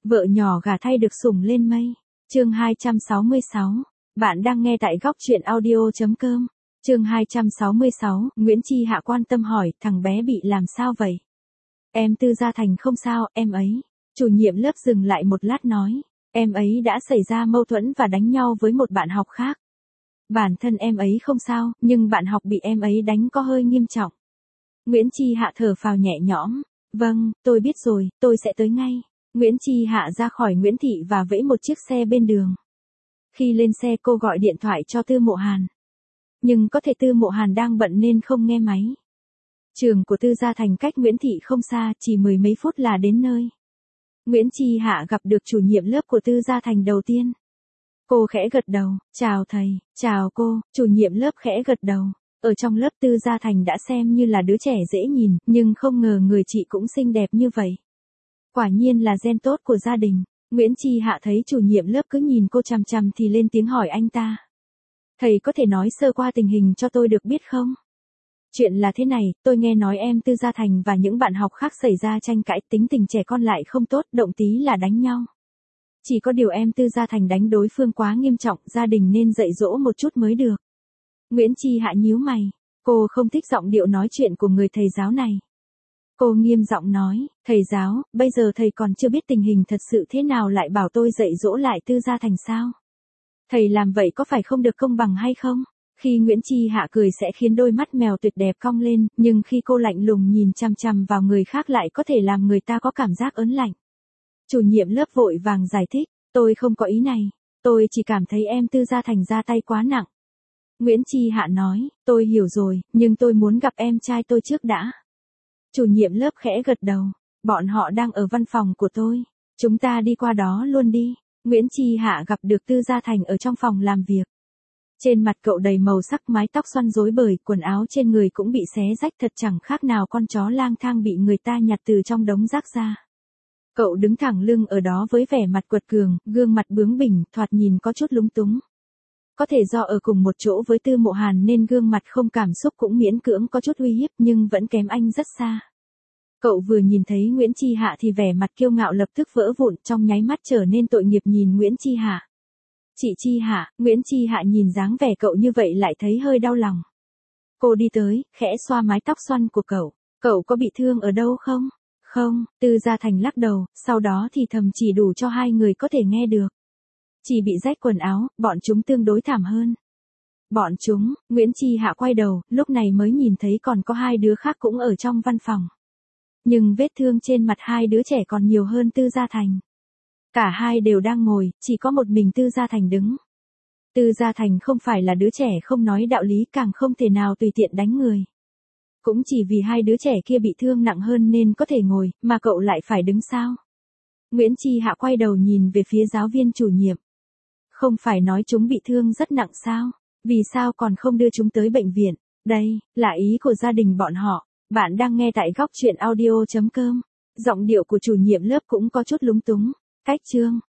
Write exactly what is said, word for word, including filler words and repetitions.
Vợ nhỏ gả thay được sủng lên mây. Chương hai trăm sáu mươi sáu. Bạn đang nghe tại góc truyện audio chấm com. Chương hai trăm sáu mươi sáu, Nguyễn Chi Hạ quan tâm hỏi, thằng bé bị làm sao vậy? Em Tư Gia Thành không sao, em ấy. Chủ nhiệm lớp dừng lại một lát nói, em ấy đã xảy ra mâu thuẫn và đánh nhau với một bạn học khác. Bản thân em ấy không sao, nhưng bạn học bị em ấy đánh có hơi nghiêm trọng. Nguyễn Chi Hạ thở phào nhẹ nhõm, vâng, tôi biết rồi, tôi sẽ tới ngay. Nguyễn Chi Hạ ra khỏi Nguyễn Thị và vẫy một chiếc xe bên đường. Khi lên xe cô gọi điện thoại cho Tư Mộ Hàn. Nhưng có thể Tư Mộ Hàn đang bận nên không nghe máy. Trường của Tư Gia Thành cách Nguyễn Thị không xa, chỉ mười mấy phút là đến nơi. Nguyễn Chi Hạ gặp được chủ nhiệm lớp của Tư Gia Thành đầu tiên. Cô khẽ gật đầu, chào thầy, chào cô, chủ nhiệm lớp khẽ gật đầu. Ở trong lớp Tư Gia Thành đã xem như là đứa trẻ dễ nhìn, nhưng không ngờ người chị cũng xinh đẹp như vậy. Quả nhiên là gen tốt của gia đình. Nguyễn Chi Hạ thấy chủ nhiệm lớp cứ nhìn cô chằm chằm thì lên tiếng hỏi anh ta. Thầy có thể nói sơ qua tình hình cho tôi được biết không? Chuyện là thế này, tôi nghe nói em Tư Gia Thành và những bạn học khác xảy ra tranh cãi, tính tình trẻ con lại không tốt, động tí là đánh nhau. Chỉ có điều em Tư Gia Thành đánh đối phương quá nghiêm trọng, gia đình nên dạy dỗ một chút mới được. Nguyễn Chi Hạ nhíu mày, cô không thích giọng điệu nói chuyện của người thầy giáo này. Cô nghiêm giọng nói, thầy giáo, bây giờ thầy còn chưa biết tình hình thật sự thế nào lại bảo tôi dạy dỗ lại Tư Gia Thành sao? Thầy làm vậy có phải không được công bằng hay không? Khi Nguyễn Chi Hạ cười sẽ khiến đôi mắt mèo tuyệt đẹp cong lên, nhưng khi cô lạnh lùng nhìn chằm chằm vào người khác lại có thể làm người ta có cảm giác ớn lạnh. Chủ nhiệm lớp vội vàng giải thích, tôi không có ý này, tôi chỉ cảm thấy em Tư Gia Thành ra tay quá nặng. Nguyễn Chi Hạ nói, tôi hiểu rồi, nhưng tôi muốn gặp em trai tôi trước đã. Chủ nhiệm lớp khẽ gật đầu, bọn họ đang ở văn phòng của tôi, chúng ta đi qua đó luôn đi. Nguyễn Chi Hạ gặp được Tư Gia Thành ở trong phòng làm việc. Trên mặt cậu đầy màu sắc, mái tóc xoăn rối bời, quần áo trên người cũng bị xé rách thật chẳng khác nào con chó lang thang bị người ta nhặt từ trong đống rác ra. Cậu đứng thẳng lưng ở đó với vẻ mặt quật cường, gương mặt bướng bỉnh, thoạt nhìn có chút lúng túng. Có thể do ở cùng một chỗ với Tư Mộ Hàn nên gương mặt không cảm xúc cũng miễn cưỡng có chút uy hiếp nhưng vẫn kém anh rất xa. Cậu vừa nhìn thấy Nguyễn Chi Hạ thì vẻ mặt kiêu ngạo lập tức vỡ vụn, trong nháy mắt trở nên tội nghiệp nhìn Nguyễn Chi Hạ. Chị Chi Hạ, Nguyễn Chi Hạ nhìn dáng vẻ cậu như vậy lại thấy hơi đau lòng. Cô đi tới, khẽ xoa mái tóc xoăn của cậu. Cậu có bị thương ở đâu không? Không, Tư Gia Thành lắc đầu, sau đó thì thầm chỉ đủ cho hai người có thể nghe được. Chỉ bị rách quần áo, bọn chúng tương đối thảm hơn. Bọn chúng, Nguyễn Chi Hạ quay đầu, lúc này mới nhìn thấy còn có hai đứa khác cũng ở trong văn phòng. Nhưng vết thương trên mặt hai đứa trẻ còn nhiều hơn Tư Gia Thành. Cả hai đều đang ngồi, chỉ có một mình Tư Gia Thành đứng. Tư Gia Thành không phải là đứa trẻ không nói đạo lý, càng không thể nào tùy tiện đánh người. Cũng chỉ vì hai đứa trẻ kia bị thương nặng hơn nên có thể ngồi, mà cậu lại phải đứng sao? Nguyễn Chi Hạ quay đầu nhìn về phía giáo viên chủ nhiệm. Không phải nói chúng bị thương rất nặng sao? Vì sao còn không đưa chúng tới bệnh viện? Đây, là ý của gia đình bọn họ. Bạn đang nghe tại góc truyện audio chấm com. Giọng điệu của chủ nhiệm lớp cũng có chút lúng túng. Cách chương.